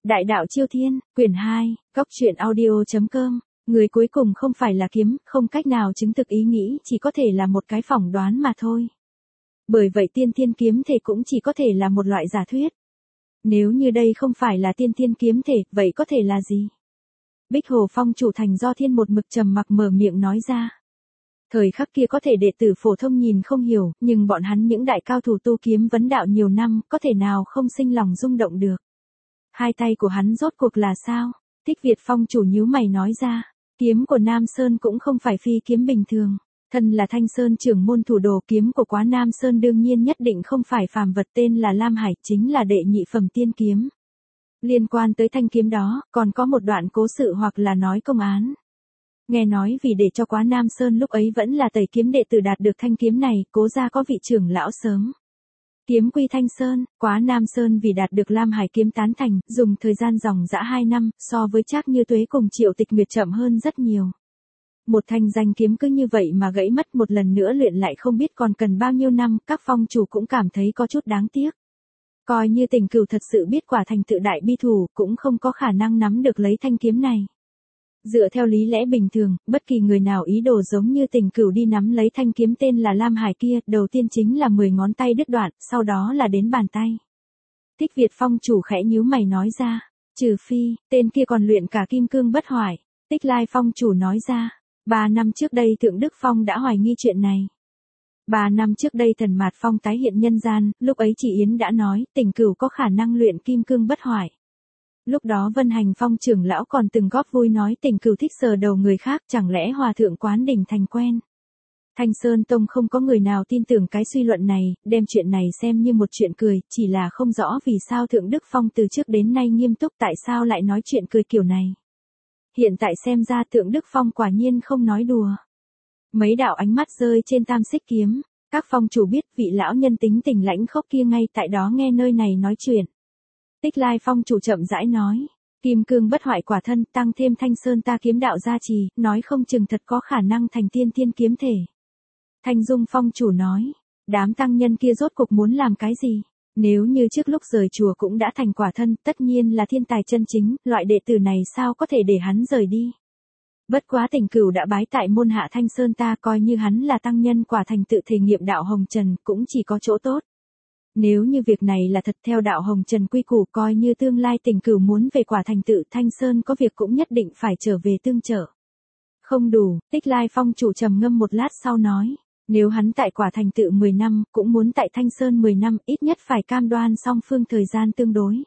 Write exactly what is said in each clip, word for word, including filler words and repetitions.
Đại đạo Chiêu Thiên, quyển hai, góc truyện audio.com. Người cuối cùng không phải là kiếm, không cách nào chứng thực ý nghĩ, chỉ có thể là một cái phỏng đoán mà thôi. Bởi vậy tiên thiên kiếm thể cũng chỉ có thể là một loại giả thuyết. Nếu như đây không phải là tiên thiên kiếm thể, vậy có thể là gì? Bích Hồ Phong chủ thành do thiên một mực trầm mặc mở miệng nói ra. Thời khắc kia có thể đệ tử phổ thông nhìn không hiểu, nhưng bọn hắn những đại cao thủ tu kiếm vấn đạo nhiều năm, có thể nào không sinh lòng rung động được. Hai tay của hắn rốt cuộc là sao? Thích Việt Phong chủ nhíu mày nói ra. Kiếm của Nam Sơn cũng không phải phi kiếm bình thường. Thân là Thanh Sơn trưởng môn thủ đồ, kiếm của Quá Nam Sơn đương nhiên nhất định không phải phàm vật, tên là Lam Hải, chính là đệ nhị phẩm tiên kiếm. Liên quan tới thanh kiếm đó, còn có một đoạn cố sự hoặc là nói công án. Nghe nói vì để cho Quá Nam Sơn lúc ấy vẫn là tẩy kiếm đệ tử đạt được thanh kiếm này, cố ra có vị trưởng lão sớm. Kiếm quy Thanh Sơn, Quá Nam Sơn vì đạt được Lam Hải kiếm tán thành, dùng thời gian dòng dã hai năm, so với Trác Như Tuế cùng Triệu Tịch Nguyệt chậm hơn rất nhiều. Một thanh danh kiếm cứ như vậy mà gãy mất, một lần nữa luyện lại không biết còn cần bao nhiêu năm, các phong chủ cũng cảm thấy có chút đáng tiếc. Coi như Tình Cửu thật sự biết quả thành tự đại bi thù, cũng không có khả năng nắm được lấy thanh kiếm này. Dựa theo lý lẽ bình thường, bất kỳ người nào ý đồ giống như Tình Cửu đi nắm lấy thanh kiếm tên là Lam Hải kia, đầu tiên chính là mười ngón tay đứt đoạn, sau đó là đến bàn tay. Thích Việt Phong chủ khẽ nhíu mày nói ra, trừ phi, tên kia còn luyện cả kim cương bất hoại. Tích Lai Phong chủ nói ra, ba năm trước đây Thượng Đức Phong đã hoài nghi chuyện này. Ba năm trước đây Thần Mạt Phong tái hiện nhân gian, lúc ấy chị Yến đã nói, Tình Cửu có khả năng luyện kim cương bất hoại. Lúc đó Vân Hành Phong trưởng lão còn từng góp vui nói Tình Cửu thích sờ đầu người khác, chẳng lẽ hòa thượng quán đỉnh thành quen. Thanh Sơn Tông không có người nào tin tưởng cái suy luận này, đem chuyện này xem như một chuyện cười, chỉ là không rõ vì sao Thượng Đức Phong từ trước đến nay nghiêm túc, tại sao lại nói chuyện cười kiểu này. Hiện tại xem ra Thượng Đức Phong quả nhiên không nói đùa. Mấy đạo ánh mắt rơi trên tam xích kiếm, các phong chủ biết vị lão nhân tính tình lãnh khốc kia ngay tại đó nghe nơi này nói chuyện. Tích Lai Phong chủ chậm rãi nói, kim cương bất hoại quả thân, tăng thêm Thanh Sơn ta kiếm đạo gia trì, nói không chừng thật có khả năng thành tiên thiên kiếm thể. Thanh Dung Phong chủ nói, đám tăng nhân kia rốt cuộc muốn làm cái gì? Nếu như trước lúc rời chùa cũng đã thành quả thân, tất nhiên là thiên tài chân chính, loại đệ tử này sao có thể để hắn rời đi. Bất quá Tình Cửu đã bái tại môn hạ Thanh Sơn ta, coi như hắn là tăng nhân quả thành tự thể nghiệm đạo hồng trần, cũng chỉ có chỗ tốt. Nếu như việc này là thật theo đạo hồng trần quy củ, coi như tương lai Tình Cửu muốn về quả thành tự Thanh Sơn có việc cũng nhất định phải trở về tương trợ. Không đủ, Tích Lai Phong chủ trầm ngâm một lát sau nói, nếu hắn tại quả thành tự mười năm, cũng muốn tại Thanh Sơn mười năm, ít nhất phải cam đoan song phương thời gian tương đối.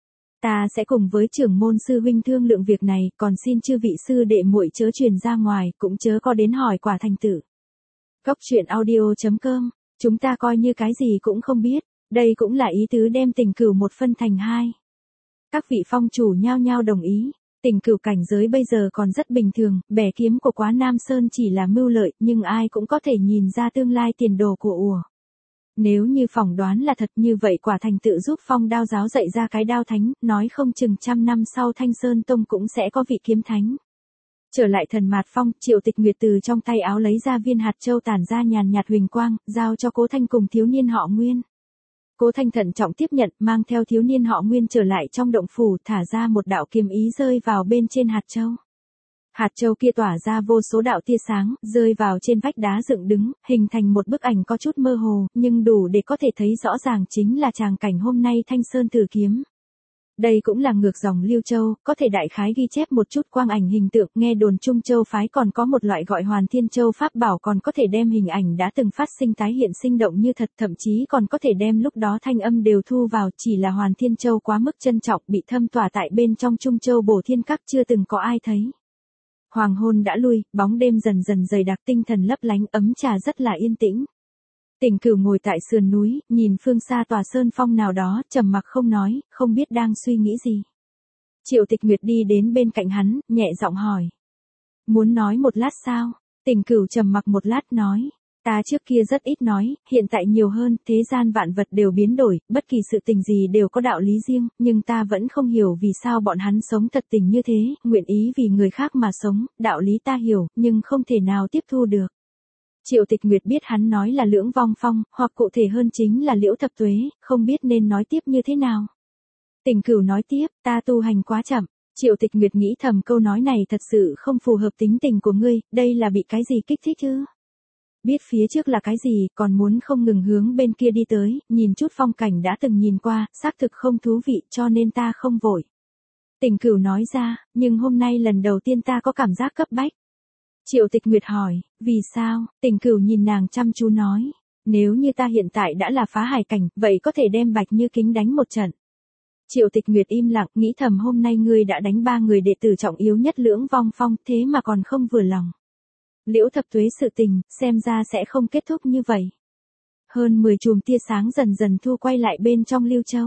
Ta sẽ cùng với trưởng môn sư huynh thương lượng việc này, còn xin chư vị sư đệ muội chớ truyền ra ngoài, cũng chớ có đến hỏi quả thành tự. Góc truyện audio.com, chúng ta coi như cái gì cũng không biết, đây cũng là ý tứ đem Tình Cửu một phân thành hai. Các vị phong chủ nhao nhao đồng ý. Tình Cửu cảnh giới bây giờ còn rất bình thường, bẻ kiếm của Quá Nam Sơn chỉ là mưu lợi, nhưng ai cũng có thể nhìn ra tương lai tiền đồ của ủa. Nếu như phỏng đoán là thật như vậy, quả thành tự giúp Phong Đao giáo dạy ra cái đao thánh, nói không chừng trăm năm sau Thanh Sơn Tông cũng sẽ có vị kiếm thánh. Trở lại Thần Mạt Phong, Triệu Tịch Nguyệt từ trong tay áo lấy ra viên hạt châu tản ra nhàn nhạt huỳnh quang, giao cho Cố Thanh cùng thiếu niên họ Nguyên. Cố Thanh thận trọng tiếp nhận, mang theo thiếu niên họ Nguyên trở lại trong động phủ, thả ra một đạo kiếm ý rơi vào bên trên hạt châu. Hạt châu kia tỏa ra vô số đạo tia sáng, rơi vào trên vách đá dựng đứng, hình thành một bức ảnh có chút mơ hồ, nhưng đủ để có thể thấy rõ ràng chính là tràng cảnh hôm nay Thanh Sơn thử kiếm. Đây cũng là ngược dòng Liêu Châu, có thể đại khái ghi chép một chút quang ảnh hình tượng, nghe đồn Trung Châu phái còn có một loại gọi Hoàn Thiên Châu pháp bảo, còn có thể đem hình ảnh đã từng phát sinh tái hiện sinh động như thật, thậm chí còn có thể đem lúc đó thanh âm đều thu vào, chỉ là Hoàn Thiên Châu quá mức trân trọng, bị thâm tỏa tại bên trong Trung Châu Bổ Thiên Các, chưa từng có ai thấy. Hoàng hôn đã lui, bóng đêm dần dần dày đặc, tinh thần lấp lánh, ấm trà rất là yên tĩnh. Tình Cửu ngồi tại sườn núi, nhìn phương xa tòa sơn phong nào đó, trầm mặc không nói, không biết đang suy nghĩ gì. Triệu Tịch Nguyệt đi đến bên cạnh hắn, nhẹ giọng hỏi. Muốn nói một lát sao? Tình Cửu trầm mặc một lát nói. Ta trước kia rất ít nói, hiện tại nhiều hơn, thế gian vạn vật đều biến đổi, bất kỳ sự tình gì đều có đạo lý riêng, nhưng ta vẫn không hiểu vì sao bọn hắn sống thật tình như thế, nguyện ý vì người khác mà sống, đạo lý ta hiểu, nhưng không thể nào tiếp thu được. Triệu Tịch Nguyệt biết hắn nói là Lưỡng Vong Phong, hoặc cụ thể hơn chính là Liễu Thập Tuế, không biết nên nói tiếp như thế nào. Tình Cửu nói tiếp, ta tu hành quá chậm. Triệu Tịch Nguyệt nghĩ thầm câu nói này thật sự không phù hợp tính tình của ngươi, đây là bị cái gì kích thích chứ? Biết phía trước là cái gì, còn muốn không ngừng hướng bên kia đi tới, nhìn chút phong cảnh đã từng nhìn qua, xác thực không thú vị cho nên ta không vội. Tình Cửu nói ra, nhưng hôm nay lần đầu tiên ta có cảm giác cấp bách. Triệu Tịch Nguyệt hỏi, vì sao? Tình Cửu nhìn nàng chăm chú nói, nếu như ta hiện tại đã là phá hải cảnh, vậy có thể đem Bạch Như Kính đánh một trận. Triệu Tịch Nguyệt im lặng, nghĩ thầm hôm nay ngươi đã đánh ba người đệ tử trọng yếu nhất Lưỡng Vong Phong, thế mà còn không vừa lòng. Liễu Thập Tuế sự tình, xem ra sẽ không kết thúc như vậy. Hơn mười chùm tia sáng dần dần thu quay lại bên trong Lưu Châu.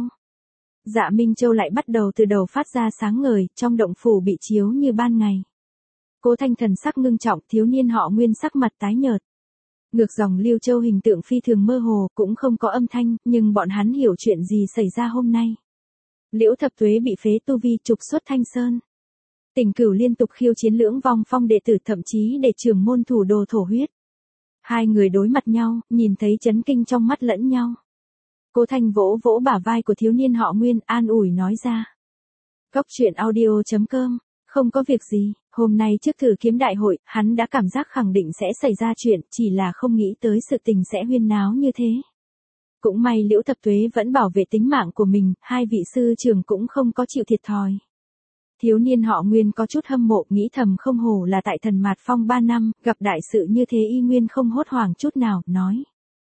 Dạ Minh Châu lại bắt đầu từ đầu phát ra sáng ngời, trong động phủ bị chiếu như ban ngày. Cố Thanh thần sắc ngưng trọng, thiếu niên họ Nguyên sắc mặt tái nhợt. Ngược dòng Lưu Châu hình tượng phi thường mơ hồ, cũng không có âm thanh, nhưng bọn hắn hiểu chuyện gì xảy ra hôm nay. Liễu Thập Tuế bị phế tu vi trục xuất Thanh Sơn. Tình Cửu liên tục khiêu chiến Lưỡng Vong Phong đệ tử, thậm chí để trưởng môn thủ đồ thổ huyết. Hai người đối mặt nhau, nhìn thấy chấn kinh trong mắt lẫn nhau. Cố Thanh vỗ vỗ bả vai của thiếu niên họ Nguyên, an ủi nói ra. Cốc truyện audio chấm com, không có việc gì, hôm nay trước thử kiếm đại hội, hắn đã cảm giác khẳng định sẽ xảy ra chuyện, chỉ là không nghĩ tới sự tình sẽ huyên náo như thế. Cũng may Liễu Thập Tuế vẫn bảo vệ tính mạng của mình, hai vị sư trưởng cũng không có chịu thiệt thòi. Thiếu niên họ Nguyên có chút hâm mộ, nghĩ thầm không hổ là tại Thần Mạt Phong ba năm, gặp đại sự như thế y nguyên không hốt hoảng chút nào, nói.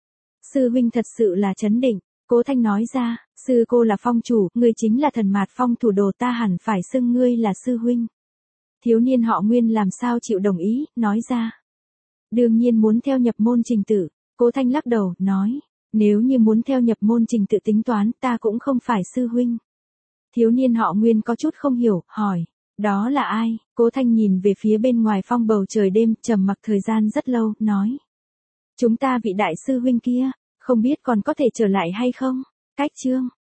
Sư huynh thật sự là trấn định, Cố Thanh nói ra, sư cô là phong chủ, ngươi chính là Thần Mạt Phong thủ đồ, ta hẳn phải xưng ngươi là sư huynh. Thiếu niên họ Nguyên làm sao chịu đồng ý, nói ra. Đương nhiên muốn theo nhập môn trình tự, Cố Thanh lắc đầu, nói. Nếu như muốn theo nhập môn trình tự tính toán, ta cũng không phải sư huynh. Thiếu niên họ Nguyên có chút không hiểu, hỏi, đó là ai? Cố Thanh nhìn về phía bên ngoài phong bầu trời đêm, trầm mặc thời gian rất lâu, nói. Chúng ta vị đại sư huynh kia, không biết còn có thể trở lại hay không? Cách chương.